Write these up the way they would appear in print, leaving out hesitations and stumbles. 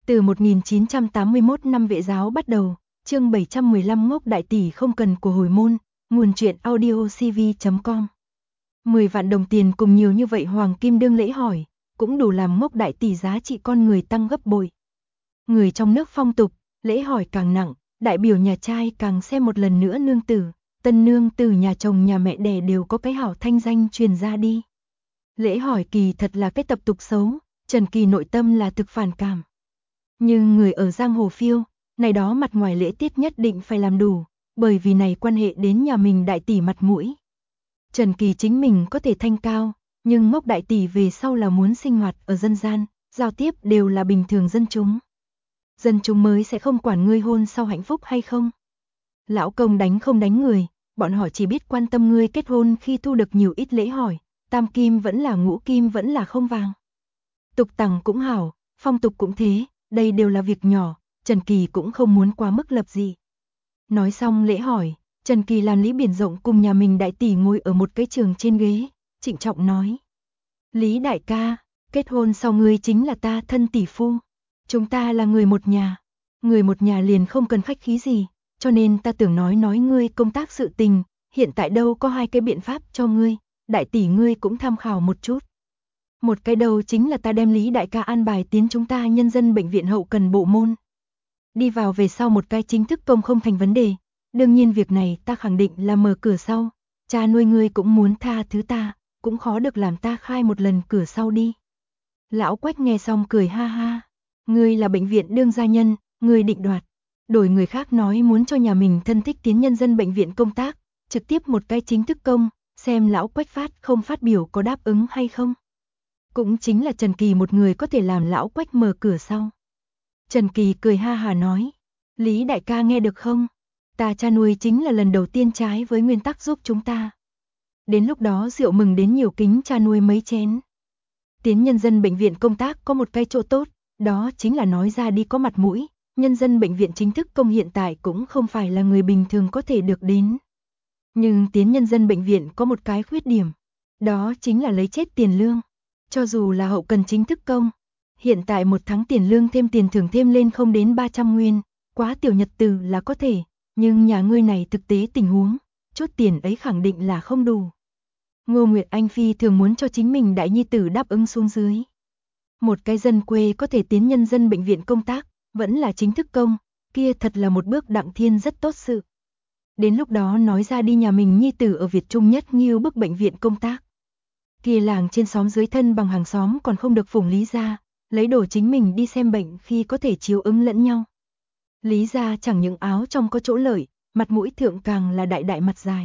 Từ 1981 năm Vệ giáo bắt đầu, chương 715 Ngốc đại tỷ không cần của hồi môn, nguồn truyện audio cv.com. 10 vạn đồng tiền cùng nhiều như vậy hoàng kim đương lễ hỏi, cũng đủ làm Ngốc đại tỷ giá trị con người tăng gấp bội. Người trong nước phong tục, lễ hỏi càng nặng, đại biểu nhà trai càng xem một lần nữa nương tử, tân nương từ nhà chồng nhà mẹ đẻ đều có cái hảo thanh danh truyền ra đi. Lễ hỏi kỳ thật là cái tập tục xấu, Trần Kỳ nội tâm là thực phản cảm. Nhưng người ở giang hồ phiêu, này đó mặt ngoài lễ tiết nhất định phải làm đủ, bởi vì này quan hệ đến nhà mình đại tỷ mặt mũi. Trần Kỳ chính mình có thể thanh cao, nhưng Ngốc đại tỷ về sau là muốn sinh hoạt ở dân gian, giao tiếp đều là bình thường dân chúng. Dân chúng mới sẽ không quản ngươi hôn sau hạnh phúc hay không. Lão công đánh không đánh người, bọn họ chỉ biết quan tâm ngươi kết hôn khi thu được nhiều ít lễ hỏi, tam kim vẫn là ngũ kim vẫn là không vàng. Tục tằng cũng hảo, phong tục cũng thế, đây đều là việc nhỏ, Trần Kỳ cũng không muốn quá mức lập dị. Nói xong lễ hỏi, Trần Kỳ làm Lý Biển Rộng cùng nhà mình đại tỷ ngồi ở một cái trường trên ghế, trịnh trọng nói. Lý đại ca, kết hôn sau ngươi chính là ta thân tỷ phu. Chúng ta là người một nhà. Người một nhà liền không cần khách khí gì, cho nên ta tưởng nói ngươi công tác sự tình, hiện tại đâu có hai cái biện pháp cho ngươi, đại tỷ ngươi cũng tham khảo một chút. Một cái đầu chính là ta đem Lý đại ca an bài tiến chúng ta nhân dân bệnh viện hậu cần bộ môn. Đi vào về sau một cái chính thức công không thành vấn đề, đương nhiên việc này ta khẳng định là mở cửa sau, cha nuôi ngươi cũng muốn tha thứ ta, cũng khó được làm ta khai một lần cửa sau đi. Lão Quách nghe xong cười ha ha, ngươi là bệnh viện đương gia nhân, ngươi định đoạt, đổi người khác nói muốn cho nhà mình thân thích tiến nhân dân bệnh viện công tác, trực tiếp một cái chính thức công, xem lão Quách phát không phát biểu có đáp ứng hay không. Cũng chính là Trần Kỳ một người có thể làm lão Quách mở cửa sau. Trần Kỳ cười ha hà nói, Lý đại ca nghe được không? Ta cha nuôi chính là lần đầu tiên trái với nguyên tắc giúp chúng ta. Đến lúc đó rượu mừng đến nhiều kính cha nuôi mấy chén. Tiến nhân dân bệnh viện công tác có một cái chỗ tốt, đó chính là nói ra đi có mặt mũi, nhân dân bệnh viện chính thức công hiện tại cũng không phải là người bình thường có thể được đến. Nhưng tiến nhân dân bệnh viện có một cái khuyết điểm, đó chính là lấy chết tiền lương. Cho dù là hậu cần chính thức công, hiện tại một tháng tiền lương thêm tiền thưởng thêm lên không đến 300 nguyên, quá tiểu nhật từ là có thể, nhưng nhà ngươi này thực tế tình huống, chút tiền ấy khẳng định là không đủ. Ngô Nguyệt Anh phi thường muốn cho chính mình đại nhi tử đáp ứng xuống dưới. Một cái dân quê có thể tiến nhân dân bệnh viện công tác, vẫn là chính thức công, kia thật là một bước đặng thiên rất tốt sự. Đến lúc đó nói ra đi nhà mình nhi tử ở Việt Trung nhất nghiêu bức bệnh viện công tác. Kia làng trên xóm dưới thân bằng hàng xóm còn không được phụng Lý gia, lấy đồ chính mình đi xem bệnh khi có thể chiếu ứng lẫn nhau. Lý gia chẳng những áo trong có chỗ lợi, mặt mũi thượng càng là đại đại mặt dài.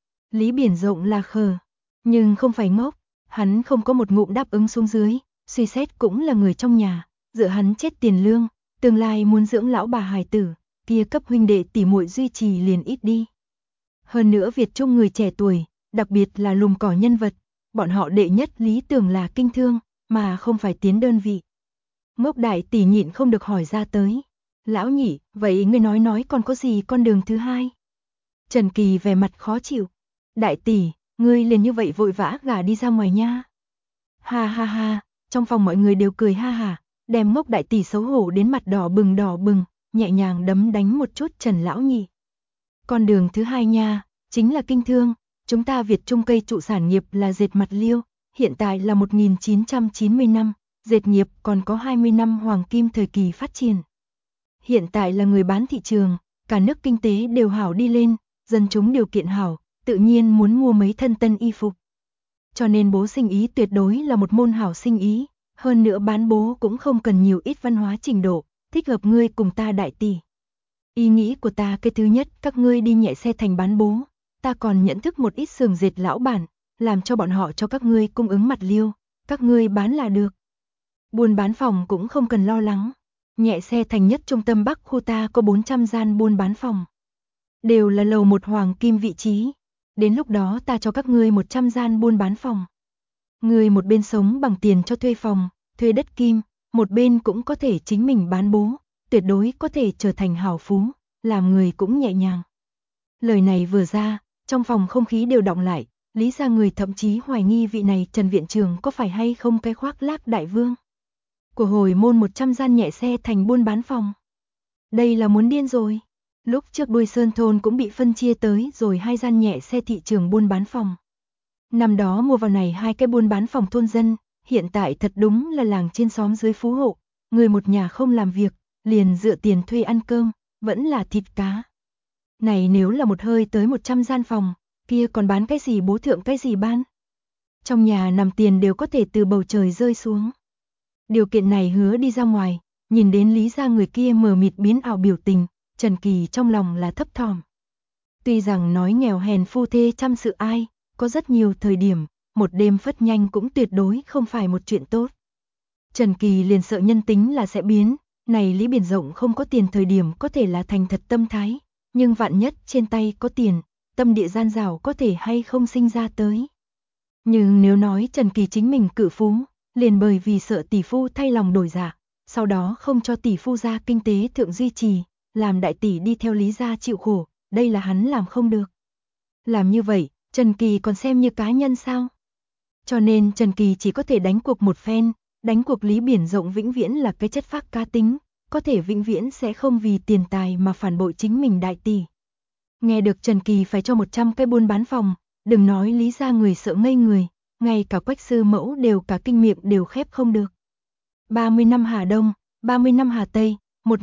Lý Biển Rộng là khờ, nhưng không phải ngốc, hắn không có một ngụm đáp ứng xuống dưới, suy xét cũng là người trong nhà, dựa hắn chết tiền lương, tương lai muốn dưỡng lão bà hài tử, kia cấp huynh đệ tỉ muội duy trì liền ít đi. Hơn nữa Việt Trung người trẻ tuổi, đặc biệt là lùm cỏ nhân vật, bọn họ đệ nhất lý tưởng là kinh thương, mà không phải tiến đơn vị. Ngốc đại tỷ nhịn không được hỏi ra tới. Lão nhị, vậy ngươi nói còn có gì con đường thứ hai? Trần Kỳ vẻ mặt khó chịu. Đại tỷ, ngươi liền như vậy vội vã gả đi ra ngoài nha. Ha ha ha, trong phòng mọi người đều cười ha ha, đem Ngốc đại tỷ xấu hổ đến mặt đỏ bừng, nhẹ nhàng đấm đánh một chút Trần lão nhị. Con đường thứ hai nha, chính là kinh thương, chúng ta Việt Trung cây trụ sản nghiệp là dệt mặt liêu, hiện tại là 1990 năm, dệt nghiệp còn có 20 năm hoàng kim thời kỳ phát triển. Hiện tại là người bán thị trường, cả nước kinh tế đều hảo đi lên, dân chúng điều kiện hảo, tự nhiên muốn mua mấy thân tân y phục. Cho nên bố sinh ý tuyệt đối là một môn hảo sinh ý, hơn nữa bán bố cũng không cần nhiều ít văn hóa trình độ, thích hợp ngươi cùng ta đại tỷ. Ý nghĩ của ta cái thứ nhất, các ngươi đi nhẹ xe thành bán bố, ta còn nhận thức một ít xưởng dệt lão bản, làm cho bọn họ cho các ngươi cung ứng mặt liêu, các ngươi bán là được. Buôn bán phòng cũng không cần lo lắng. Nhẹ xe thành nhất trung tâm Bắc khu ta có 400 gian buôn bán phòng. Đều là lầu một hoàng kim vị trí. Đến lúc đó ta cho các ngươi 100 gian buôn bán phòng. Ngươi một bên sống bằng tiền cho thuê phòng, thuê đất kim, một bên cũng có thể chính mình bán bố, tuyệt đối có thể trở thành hảo phú, làm người cũng nhẹ nhàng. Lời này vừa ra, trong phòng không khí đều đọng lại, Lý gia người thậm chí hoài nghi vị này Trần viện trưởng có phải hay không cái khoác lác đại vương. Của hồi môn 100 gian nhẹ xe thành buôn bán phòng. Đây là muốn điên rồi. Lúc trước Đuôi Sơn thôn cũng bị phân chia tới rồi 2 gian nhẹ xe thị trường buôn bán phòng. Năm đó mua vào này 2 cái buôn bán phòng thôn dân, hiện tại thật đúng là làng trên xóm dưới phú hộ, người một nhà không làm việc, liền dựa tiền thuê ăn cơm, vẫn là thịt cá. Này nếu là một hơi tới 100 gian phòng, kia còn bán cái gì bố thượng cái gì ban. Trong nhà nằm tiền đều có thể từ bầu trời rơi xuống. Điều kiện này hứa đi ra ngoài, nhìn đến Lý gia người kia mờ mịt biến ảo biểu tình, Trần Kỳ trong lòng là thấp thỏm. Tuy rằng nói nghèo hèn phu thê chăm sự ai, có rất nhiều thời điểm, một đêm phất nhanh cũng tuyệt đối không phải một chuyện tốt. Trần Kỳ liền sợ nhân tính là sẽ biến, này Lý Biển Rộng không có tiền thời điểm có thể là thành thật tâm thái, nhưng vạn nhất trên tay có tiền, tâm địa gian dảo có thể hay không sinh ra tới. Nhưng nếu nói Trần Kỳ chính mình cự phú, liền bởi vì sợ tỷ phu thay lòng đổi dạ, sau đó không cho tỷ phu gia kinh tế thượng duy trì, làm đại tỷ đi theo Lý gia chịu khổ, đây là hắn làm không được. Làm như vậy, Trần Kỳ còn xem như cá nhân sao? Cho nên Trần Kỳ chỉ có thể đánh cuộc một phen, đánh cuộc Lý Biển Rộng vĩnh viễn là cái chất phác cá tính, có thể vĩnh viễn sẽ không vì tiền tài mà phản bội chính mình đại tỷ. Nghe được Trần Kỳ phải cho 100 cái buôn bán phòng, đừng nói Lý gia người sợ ngây người, ngay cả Quách sư mẫu đều cả kinh miệng đều khép không được. 30 năm Hà Đông, 30 năm Hà Tây,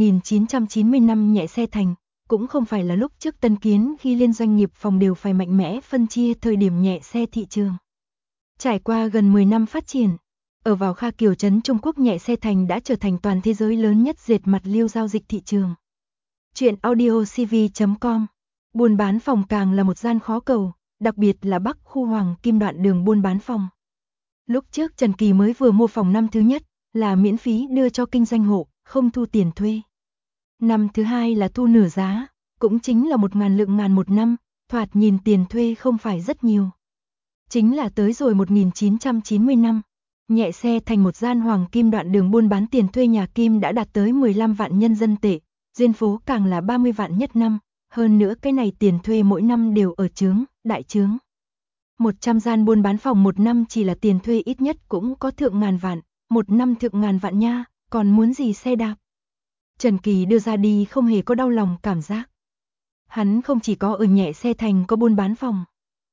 1990 năm nhẹ xe thành, cũng không phải là lúc trước Tân Kiến khi liên doanh nghiệp phòng đều phải mạnh mẽ phân chia thời điểm nhẹ xe thị trường. Trải qua gần 10 năm phát triển, ở vào Kha Kiều trấn Trung Quốc nhẹ xe thành đã trở thành toàn thế giới lớn nhất dệt mặt liêu giao dịch thị trường. Chuyện audiocv.com. Buôn bán phòng càng là một gian khó cầu, đặc biệt là Bắc khu Hoàng Kim đoạn đường buôn bán phòng. Lúc trước Trần Kỳ mới vừa mua phòng năm thứ nhất, là miễn phí đưa cho kinh doanh hộ, không thu tiền thuê. Năm thứ hai là thu nửa giá, cũng chính là 1.000 lượng ngàn một năm, thoạt nhìn tiền thuê không phải rất nhiều. Chính là tới rồi 1990 năm, nhẹ xe thành một gian hoàng kim đoạn đường buôn bán tiền thuê nhà kim đã đạt tới 15 vạn nhân dân tệ, duyên phố càng là 30 vạn nhất năm, hơn nữa cái này tiền thuê mỗi năm đều ở chướng, đại chướng. 100 gian buôn bán phòng một năm chỉ là tiền thuê ít nhất cũng có thượng ngàn vạn, một năm thượng ngàn vạn nha, còn muốn gì xe đạp. Trần Kỳ đưa ra đi không hề có đau lòng cảm giác. Hắn không chỉ có ở nhẹ xe thành có buôn bán phòng.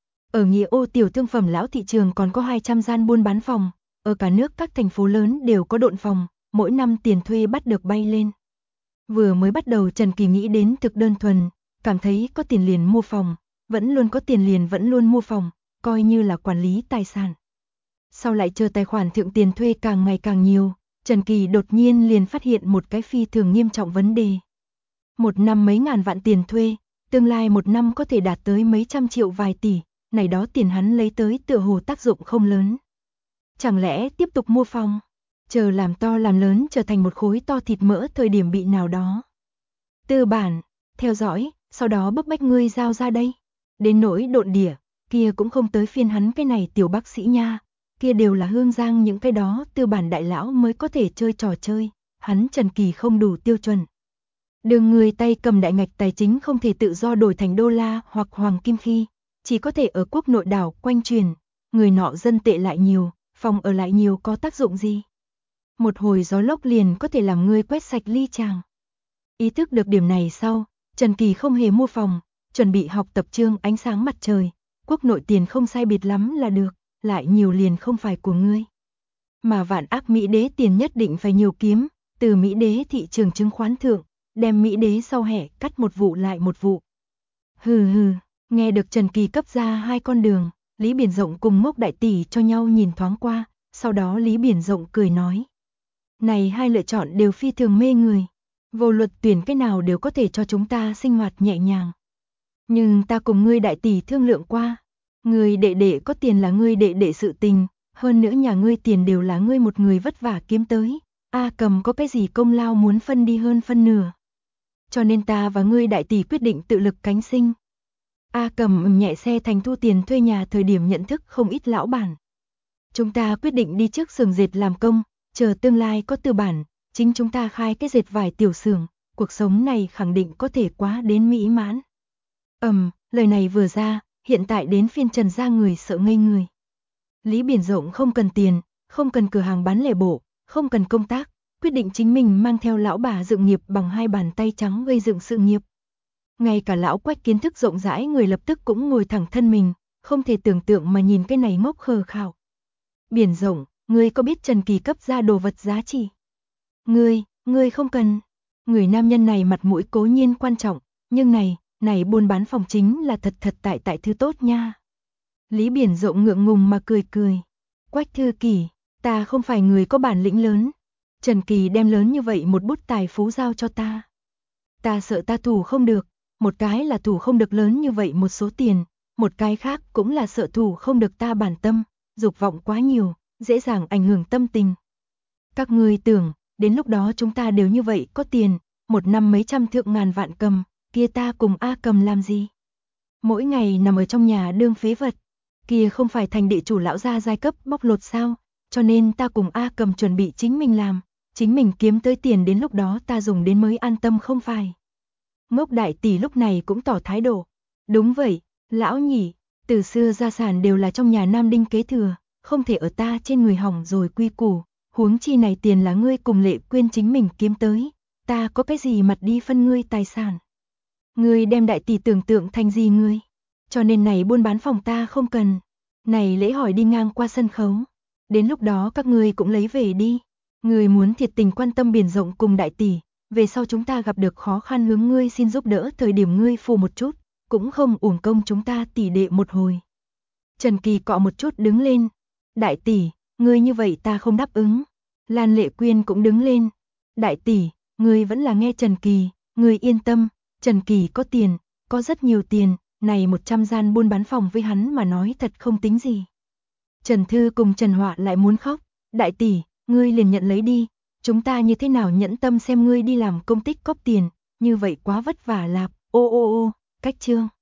Ở Nghĩa Ô tiểu thương phẩm lão thị trường còn có 200 gian buôn bán phòng, ở cả nước các thành phố lớn đều có độn phòng, mỗi năm tiền thuê bắt được bay lên. Vừa mới bắt đầu Trần Kỳ nghĩ đến thực đơn thuần, cảm thấy có tiền liền mua phòng, vẫn luôn có tiền liền vẫn luôn mua phòng, coi như là quản lý tài sản. Sau lại chờ tài khoản thượng tiền thuê càng ngày càng nhiều, Trần Kỳ đột nhiên liền phát hiện một cái phi thường nghiêm trọng vấn đề. Một năm mấy ngàn vạn tiền thuê, tương lai một năm có thể đạt tới mấy trăm triệu vài tỷ, này đó tiền hắn lấy tới tựa hồ tác dụng không lớn. Chẳng lẽ tiếp tục mua phòng, chờ làm to làm lớn trở thành một khối to thịt mỡ thời điểm bị nào đó. Tư bản, theo dõi, sau đó bức bách ngươi giao ra đây. Đến nỗi độn đỉa, kia cũng không tới phiên hắn cái này tiểu bác sĩ nha, kia đều là Hương Giang những cái đó tư bản đại lão mới có thể chơi trò chơi, hắn Trần Kỳ không đủ tiêu chuẩn. Đường người tay cầm đại ngạch tài chính không thể tự do đổi thành đô la hoặc hoàng kim khi, chỉ có thể ở quốc nội đảo quanh truyền, người nọ dân tệ lại nhiều, phòng ở lại nhiều có tác dụng gì? Một hồi gió lốc liền có thể làm ngươi quét sạch ly chàng. Ý thức được điểm này sau, Trần Kỳ không hề mua phòng, chuẩn bị học tập chương ánh sáng mặt trời, quốc nội tiền không sai biệt lắm là được, lại nhiều liền không phải của ngươi. Mà vạn ác Mỹ đế tiền nhất định phải nhiều kiếm, từ Mỹ đế thị trường chứng khoán thượng, đem Mỹ đế sau hẻ cắt một vụ lại một vụ. Hừ hừ, nghe được Trần Kỳ cấp ra 2 con đường, Lý Biển Rộng cùng Ngốc đại tỷ cho nhau nhìn thoáng qua, sau đó Lý Biển Rộng cười nói. Này 2 lựa chọn đều phi thường mê người, vô luật tuyển cái nào đều có thể cho chúng ta sinh hoạt nhẹ nhàng. Nhưng ta cùng ngươi đại tỷ thương lượng qua, ngươi đệ đệ có tiền là ngươi đệ đệ sự tình, hơn nữa nhà ngươi tiền đều là ngươi một người vất vả kiếm tới, A Cầm có cái gì công lao muốn phân đi hơn phân nửa. Cho nên ta và ngươi đại tỷ quyết định tự lực cánh sinh. A Cầm nhẹ xe thành thu tiền thuê nhà thời điểm nhận thức không ít lão bản. Chúng ta quyết định đi trước xưởng dệt làm công, chờ tương lai có tư bản, chính chúng ta khai cái dệt vải tiểu xưởng, cuộc sống này khẳng định có thể quá đến mỹ mãn. Lời này vừa ra, hiện tại đến phiên Trần gia người sợ ngây người. Lý Biển Rộng không cần tiền, không cần cửa hàng bán lẻ bộ, không cần công tác, quyết định chính mình mang theo lão bà dựng nghiệp bằng 2 bàn tay trắng gây dựng sự nghiệp. Ngay cả lão Quách kiến thức rộng rãi người lập tức cũng ngồi thẳng thân mình, không thể tưởng tượng mà nhìn cái này ngốc khờ khạo. Biển rộng, ngươi có biết Trần Kỳ cấp ra đồ vật giá trị? Ngươi không cần. Người nam nhân này mặt mũi cố nhiên quan trọng, nhưng này buôn bán phòng chính là thật tại thứ tốt nha. Lý Biển Rộng ngượng ngùng mà cười. Quách thư kỷ, ta không phải người có bản lĩnh lớn. Trần Kỳ đem lớn như vậy một bút tài phú giao cho ta. Ta sợ ta thủ không được, một cái là thủ không được lớn như vậy một số tiền, một cái khác cũng là sợ thủ không được ta bản tâm, dục vọng quá nhiều, dễ dàng ảnh hưởng tâm tình. Các ngươi tưởng, đến lúc đó chúng ta đều như vậy có tiền, một năm mấy trăm thượng ngàn vạn cầm, kia ta cùng A Cầm làm gì? Mỗi ngày nằm ở trong nhà đương phế vật, kia không phải thành địa chủ lão gia giai cấp bóc lột sao, cho nên ta cùng A Cầm chuẩn bị chính mình làm, chính mình kiếm tới tiền đến lúc đó ta dùng đến mới an tâm không phải. Ngốc đại tỷ lúc này cũng tỏ thái độ. Đúng vậy, lão nhỉ, từ xưa gia sản đều là trong nhà nam đinh kế thừa, không thể ở ta trên người hỏng rồi quy củ, huống chi này tiền là ngươi cùng Lệ Quyên chính mình kiếm tới, ta có cái gì mặt đi phân ngươi tài sản. Ngươi đem đại tỷ tưởng tượng thành gì ngươi, cho nên này buôn bán phòng ta không cần, này lễ hỏi đi ngang qua sân khấu, đến lúc đó các ngươi cũng lấy về đi, ngươi muốn thiệt tình quan tâm Biển Rộng cùng đại tỷ. Về sau chúng ta gặp được khó khăn hướng ngươi xin giúp đỡ thời điểm ngươi phù một chút, cũng không uổng công chúng ta tỷ đệ một hồi. Trần Kỳ cọ một chút đứng lên. Đại tỷ, ngươi như vậy ta không đáp ứng. Lan Lệ Quyên cũng đứng lên. Đại tỷ, ngươi vẫn là nghe Trần Kỳ, ngươi yên tâm, Trần Kỳ có tiền, có rất nhiều tiền, này 100 gian buôn bán phòng với hắn mà nói thật không tính gì. Trần Thư cùng Trần Họa lại muốn khóc. Đại tỷ, ngươi liền nhận lấy đi. Chúng ta như thế nào nhẫn tâm xem ngươi đi làm công tích cóp tiền, như vậy quá vất vả lạp, ô, cách chương.